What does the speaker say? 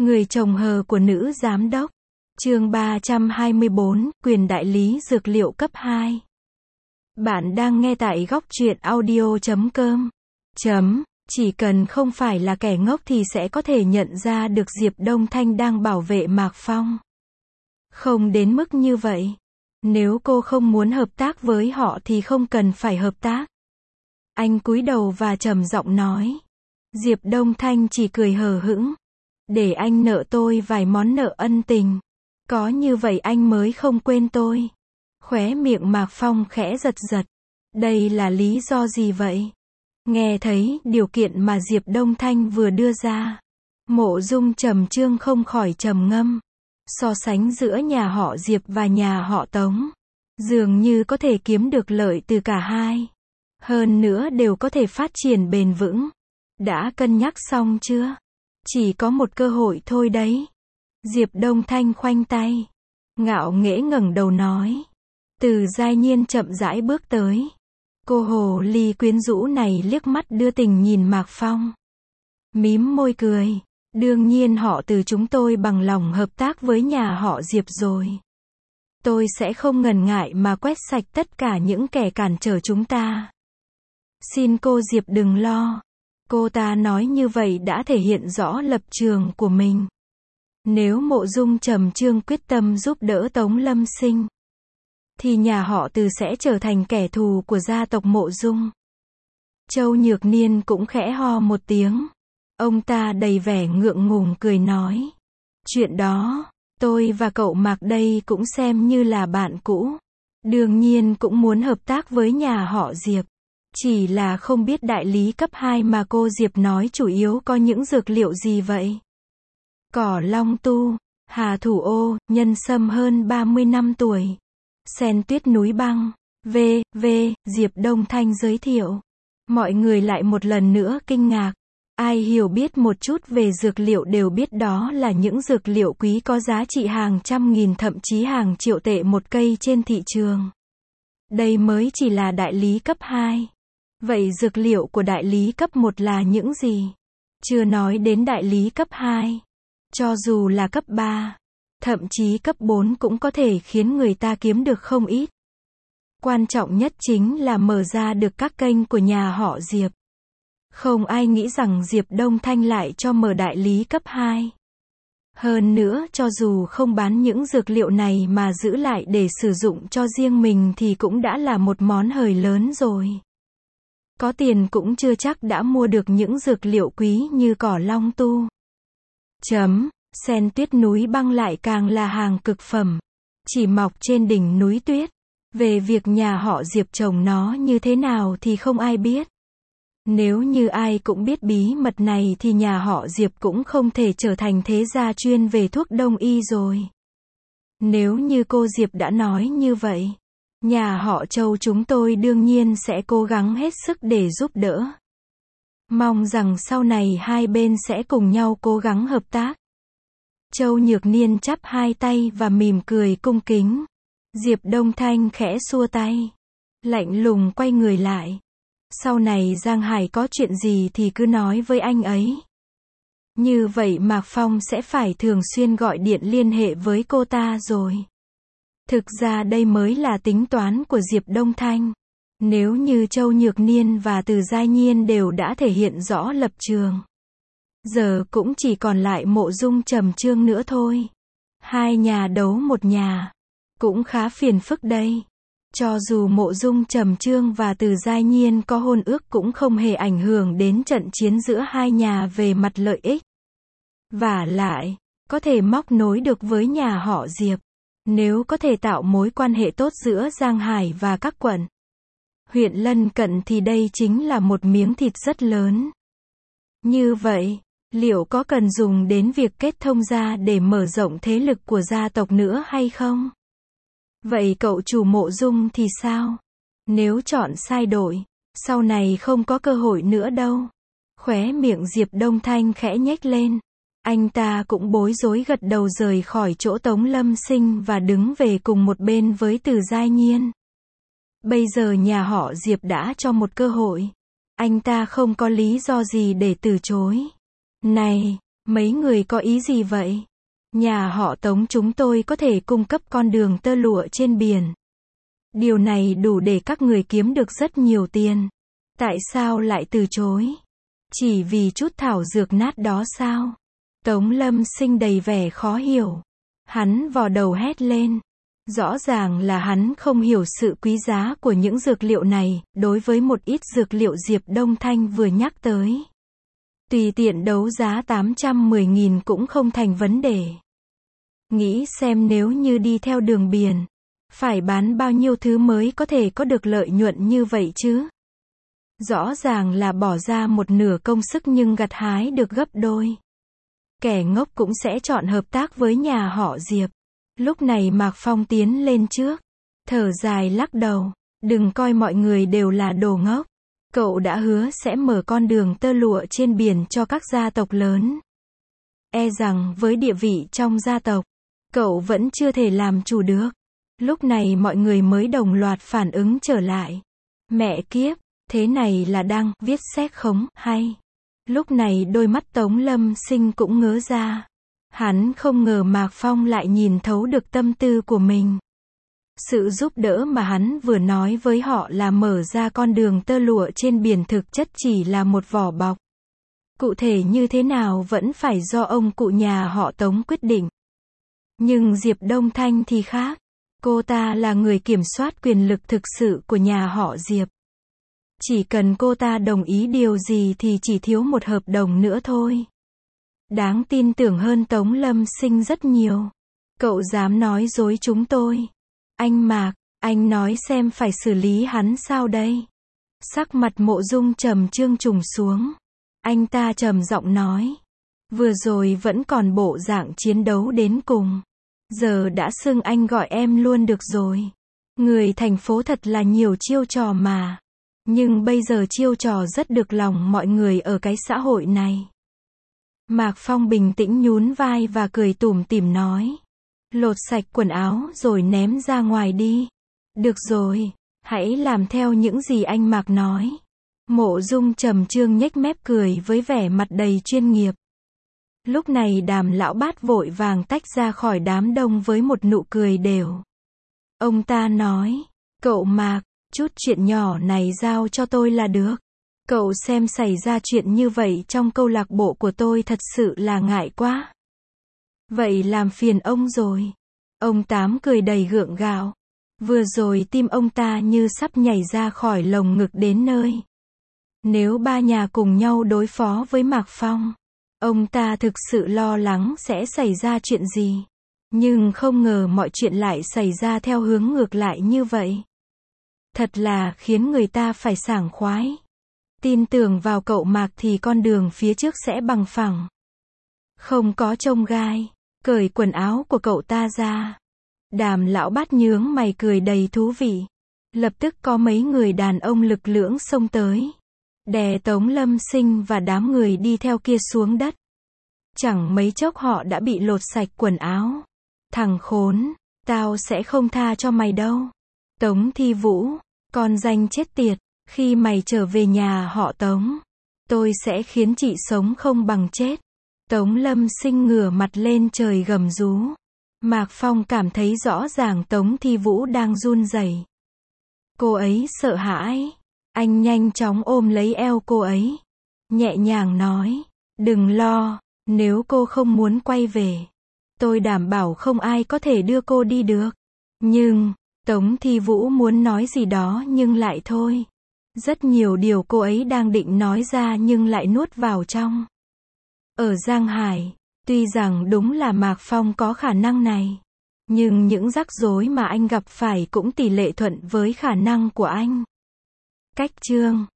Người chồng hờ của nữ giám đốc. Chương 324, quyền đại lý dược liệu cấp 2. Bạn đang nghe tại góc truyện audio.com. Chỉ cần không phải là kẻ ngốc thì sẽ có thể nhận ra được Diệp Đông Thanh đang bảo vệ Mạc Phong. Không đến mức như vậy. Nếu cô không muốn hợp tác với họ thì không cần phải hợp tác. Anh cúi đầu và trầm giọng nói. Diệp Đông Thanh chỉ cười hờ hững. Để anh nợ tôi vài món nợ ân tình. Có như vậy anh mới không quên tôi. Khóe miệng Mạc Phong khẽ giật giật. Đây là lý do gì vậy? Nghe thấy điều kiện mà Diệp Đông Thanh vừa đưa ra. Mộ Dung Trầm Trương không khỏi trầm ngâm. So sánh giữa nhà họ Diệp và nhà họ Tống. Dường như có thể kiếm được lợi từ cả hai. Hơn nữa đều có thể phát triển bền vững. Đã cân nhắc xong chưa? Chỉ có một cơ hội thôi đấy. Diệp Đông Thanh khoanh tay. Ngạo nghễ ngẩng đầu nói. Từ Giai Nhiên chậm rãi bước tới. Cô hồ ly quyến rũ này liếc mắt đưa tình nhìn Mạc Phong. Mím môi cười. Đương nhiên họ Từ chúng tôi bằng lòng hợp tác với nhà họ Diệp rồi. Tôi sẽ không ngần ngại mà quét sạch tất cả những kẻ cản trở chúng ta. Xin cô Diệp đừng lo. Cô ta nói như vậy đã thể hiện rõ lập trường của mình. Nếu Mộ Dung Trầm Trương quyết tâm giúp đỡ Tống Lâm Sinh, thì nhà họ Từ sẽ trở thành kẻ thù của gia tộc Mộ Dung. Châu Nhược Niên cũng khẽ ho một tiếng. Ông ta đầy vẻ ngượng ngùng cười nói. Chuyện đó, tôi và cậu Mạc đây cũng xem như là bạn cũ. Đương nhiên cũng muốn hợp tác với nhà họ Diệp. Chỉ là không biết đại lý cấp 2 mà cô Diệp nói chủ yếu có những dược liệu gì vậy? Cỏ long tu, hà thủ ô, nhân sâm hơn 30 năm tuổi. Sen tuyết núi băng, Diệp Đông Thanh giới thiệu. Mọi người lại một lần nữa kinh ngạc. Ai hiểu biết một chút về dược liệu đều biết đó là những dược liệu quý có giá trị hàng trăm nghìn thậm chí hàng triệu tệ một cây trên thị trường. Đây mới chỉ là đại lý cấp 2. Vậy dược liệu của đại lý cấp 1 là những gì? Chưa nói đến đại lý cấp 2. Cho dù là cấp 3, thậm chí cấp 4 cũng có thể khiến người ta kiếm được không ít. Quan trọng nhất chính là mở ra được các kênh của nhà họ Diệp. Không ai nghĩ rằng Diệp Đông Thanh lại cho mở đại lý cấp 2. Hơn nữa cho dù không bán những dược liệu này mà giữ lại để sử dụng cho riêng mình thì cũng đã là một món hời lớn rồi. Có tiền cũng chưa chắc đã mua được những dược liệu quý như cỏ long tu. Sen tuyết núi băng lại càng là hàng cực phẩm. Chỉ mọc trên đỉnh núi tuyết. Về việc nhà họ Diệp trồng nó như thế nào thì không ai biết. Nếu như ai cũng biết bí mật này thì nhà họ Diệp cũng không thể trở thành thế gia chuyên về thuốc đông y rồi. Nếu như cô Diệp đã nói như vậy, nhà họ Châu chúng tôi đương nhiên sẽ cố gắng hết sức để giúp đỡ. Mong rằng sau này hai bên sẽ cùng nhau cố gắng hợp tác. Châu Nhược Niên chắp hai tay và mỉm cười cung kính. Diệp Đông Thanh khẽ xua tay. Lạnh lùng quay người lại. Sau này Giang Hải có chuyện gì thì cứ nói với anh ấy. Như vậy Mạc Phong sẽ phải thường xuyên gọi điện liên hệ với cô ta rồi. Thực ra đây mới là tính toán của Diệp Đông Thanh. Nếu như Châu Nhược Niên và Từ Giai Nhiên đều đã thể hiện rõ lập trường. Giờ cũng chỉ còn lại Mộ Dung Trầm Trương nữa thôi. Hai nhà đấu một nhà. Cũng khá phiền phức đây. Cho dù Mộ Dung Trầm Trương và Từ Giai Nhiên có hôn ước cũng không hề ảnh hưởng đến trận chiến giữa hai nhà về mặt lợi ích. Vả lại, có thể móc nối được với nhà họ Diệp. Nếu có thể tạo mối quan hệ tốt giữa Giang Hải và các quận, huyện lân cận thì đây chính là một miếng thịt rất lớn. Như vậy, liệu có cần dùng đến việc kết thông gia để mở rộng thế lực của gia tộc nữa hay không? Vậy cậu chủ Mộ Dung thì sao? Nếu chọn sai đội, sau này không có cơ hội nữa đâu. Khóe miệng Diệp Đông Thanh khẽ nhếch lên. Anh ta cũng bối rối gật đầu rời khỏi chỗ Tống Lâm Sinh và đứng về cùng một bên với Từ Giai Nhiên. Bây giờ nhà họ Diệp đã cho một cơ hội. Anh ta không có lý do gì để từ chối. Này, Mấy người có ý gì vậy? Nhà họ Tống chúng tôi có thể cung cấp con đường tơ lụa trên biển. Điều này đủ để các người kiếm được rất nhiều tiền. Tại sao lại từ chối? Chỉ vì chút thảo dược nát đó sao? Tống Lâm Sinh đầy vẻ khó hiểu. Hắn vò đầu hét lên. Rõ ràng là hắn không hiểu sự quý giá của những dược liệu này, đối với một ít dược liệu Diệp Đông Thanh vừa nhắc tới. Tùy tiện đấu giá 810.000 cũng không thành vấn đề. Nghĩ xem nếu như đi theo đường biển, phải bán bao nhiêu thứ mới có thể có được lợi nhuận như vậy chứ? Rõ ràng là bỏ ra một nửa công sức nhưng gặt hái được gấp đôi. Kẻ ngốc cũng sẽ chọn hợp tác với nhà họ Diệp. Lúc này Mạc Phong tiến lên trước, thở dài lắc đầu, đừng coi mọi người đều là đồ ngốc. Cậu đã hứa sẽ mở con đường tơ lụa trên biển cho các gia tộc lớn. E rằng với địa vị trong gia tộc, cậu vẫn chưa thể làm chủ được. Lúc này mọi người mới đồng loạt phản ứng trở lại. Mẹ kiếp, thế này là đang viết xét khống hay? Lúc này đôi mắt Tống Lâm Sinh cũng ngớ ra. Hắn không ngờ Mạc Phong lại nhìn thấu được tâm tư của mình. Sự giúp đỡ mà hắn vừa nói với họ là mở ra con đường tơ lụa trên biển thực chất chỉ là một vỏ bọc. Cụ thể như thế nào vẫn phải do ông cụ nhà họ Tống quyết định. Nhưng Diệp Đông Thanh thì khác. Cô ta là người kiểm soát quyền lực thực sự của nhà họ Diệp. Chỉ cần cô ta đồng ý điều gì thì chỉ thiếu một hợp đồng nữa thôi. Đáng tin tưởng hơn Tống Lâm Sinh rất nhiều. Cậu dám nói dối chúng tôi. Anh Mạc, anh nói xem phải xử lý hắn sao đây? Sắc mặt Mộ Dung trầm trương trùng xuống. Anh ta trầm giọng nói. Vừa rồi vẫn còn bộ dạng chiến đấu đến cùng. Giờ đã xưng anh gọi em luôn được rồi. Người thành phố thật là nhiều chiêu trò mà. Nhưng bây giờ chiêu trò rất được lòng mọi người ở cái xã hội này. Mạc Phong bình tĩnh nhún vai và cười tủm tỉm nói. Lột sạch quần áo rồi ném ra ngoài đi. Được rồi, hãy làm theo những gì anh Mạc nói. Mộ Dung trầm trương nhếch mép cười với vẻ mặt đầy chuyên nghiệp. Lúc này Đàm lão bát vội vàng tách ra khỏi đám đông với một nụ cười đều. Ông ta nói, cậu Mạc, chút chuyện nhỏ này giao cho tôi là được. Cậu xem xảy ra chuyện như vậy trong câu lạc bộ của tôi thật sự là ngại quá. Vậy làm phiền ông rồi. Ông Tám cười đầy gượng gạo. Vừa rồi tim ông ta như sắp nhảy ra khỏi lồng ngực đến nơi. Nếu ba nhà cùng nhau đối phó với Mạc Phong, ông ta thực sự lo lắng sẽ xảy ra chuyện gì. Nhưng không ngờ mọi chuyện lại xảy ra theo hướng ngược lại như vậy. Thật là khiến người ta phải sảng khoái. Tin tưởng vào cậu Mạc thì con đường phía trước sẽ bằng phẳng. Không có chông gai. Cởi quần áo của cậu ta ra. Đàm lão bát nhướng mày cười đầy thú vị. Lập tức có mấy người đàn ông lực lưỡng xông tới. Đè Tống Lâm Sinh và đám người đi theo kia xuống đất. Chẳng mấy chốc họ đã bị lột sạch quần áo. Thằng khốn, tao sẽ không tha cho mày đâu. Tống Thi Vũ, con danh chết tiệt, khi mày trở về nhà họ Tống, tôi sẽ khiến chị sống không bằng chết. Tống Lâm Sinh ngửa mặt lên trời gầm rú. Mạc Phong cảm thấy rõ ràng Tống Thi Vũ đang run rẩy. Cô ấy sợ hãi. Anh nhanh chóng ôm lấy eo cô ấy. Nhẹ nhàng nói, đừng lo, nếu cô không muốn quay về, tôi đảm bảo không ai có thể đưa cô đi được. Nhưng, Tống Thi Vũ muốn nói gì đó nhưng lại thôi. Rất nhiều điều cô ấy đang định nói ra nhưng lại nuốt vào trong. Ở Giang Hải, tuy rằng đúng là Mạc Phong có khả năng này, nhưng những rắc rối mà anh gặp phải cũng tỷ lệ thuận với khả năng của anh. Cách chương